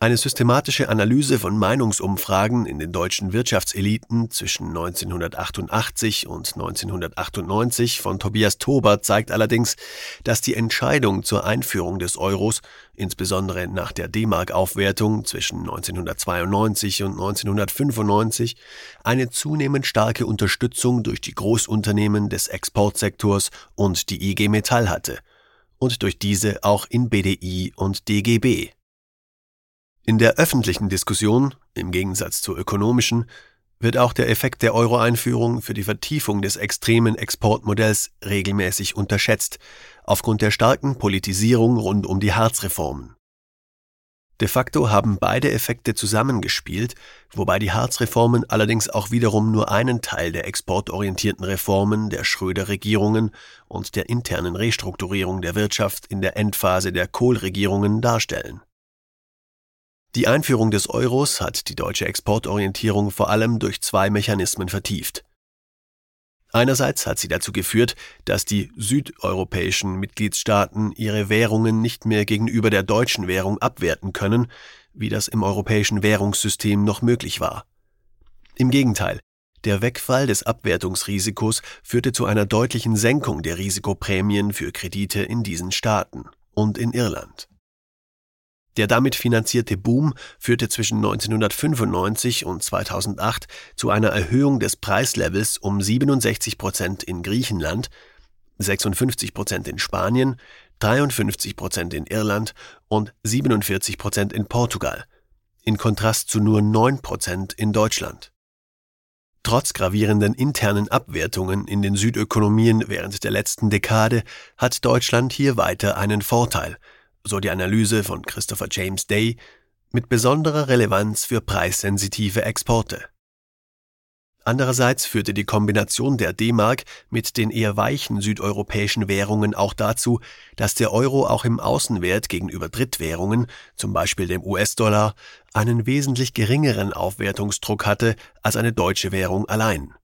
Eine systematische Analyse von Meinungsumfragen in den deutschen Wirtschaftseliten zwischen 1988 und 1998 von Tobias Tobert zeigt allerdings, dass die Entscheidung zur Einführung des Euros, insbesondere nach der D-Mark-Aufwertung zwischen 1992 und 1995, eine zunehmend starke Unterstützung durch die Großunternehmen des Exportsektors und die IG Metall hatte und durch diese auch in BDI und DGB. In der öffentlichen Diskussion, im Gegensatz zur ökonomischen, wird auch der Effekt der Euro-Einführung für die Vertiefung des extremen Exportmodells regelmäßig unterschätzt, aufgrund der starken Politisierung rund um die Hartz-Reformen. De facto haben beide Effekte zusammengespielt, wobei die Hartz-Reformen allerdings auch wiederum nur einen Teil der exportorientierten Reformen der Schröder-Regierungen und der internen Restrukturierung der Wirtschaft in der Endphase der Kohl-Regierungen darstellen. Die Einführung des Euros hat die deutsche Exportorientierung vor allem durch zwei Mechanismen vertieft. Einerseits hat sie dazu geführt, dass die südeuropäischen Mitgliedstaaten ihre Währungen nicht mehr gegenüber der deutschen Währung abwerten können, wie das im europäischen Währungssystem noch möglich war. Im Gegenteil, der Wegfall des Abwertungsrisikos führte zu einer deutlichen Senkung der Risikoprämien für Kredite in diesen Staaten und in Irland. Der damit finanzierte Boom führte zwischen 1995 und 2008 zu einer Erhöhung des Preislevels um 67% in Griechenland, 56% in Spanien, 53% in Irland und 47% in Portugal, in Kontrast zu nur 9% in Deutschland. Trotz gravierenden internen Abwertungen in den Südökonomien während der letzten Dekade hat Deutschland hier weiter einen Vorteil, so die Analyse von Christopher James Day, mit besonderer Relevanz für preissensitive Exporte. Andererseits führte die Kombination der D-Mark mit den eher weichen südeuropäischen Währungen auch dazu, dass der Euro auch im Außenwert gegenüber Drittwährungen, zum Beispiel dem US-Dollar, einen wesentlich geringeren Aufwertungsdruck hatte als eine deutsche Währung allein.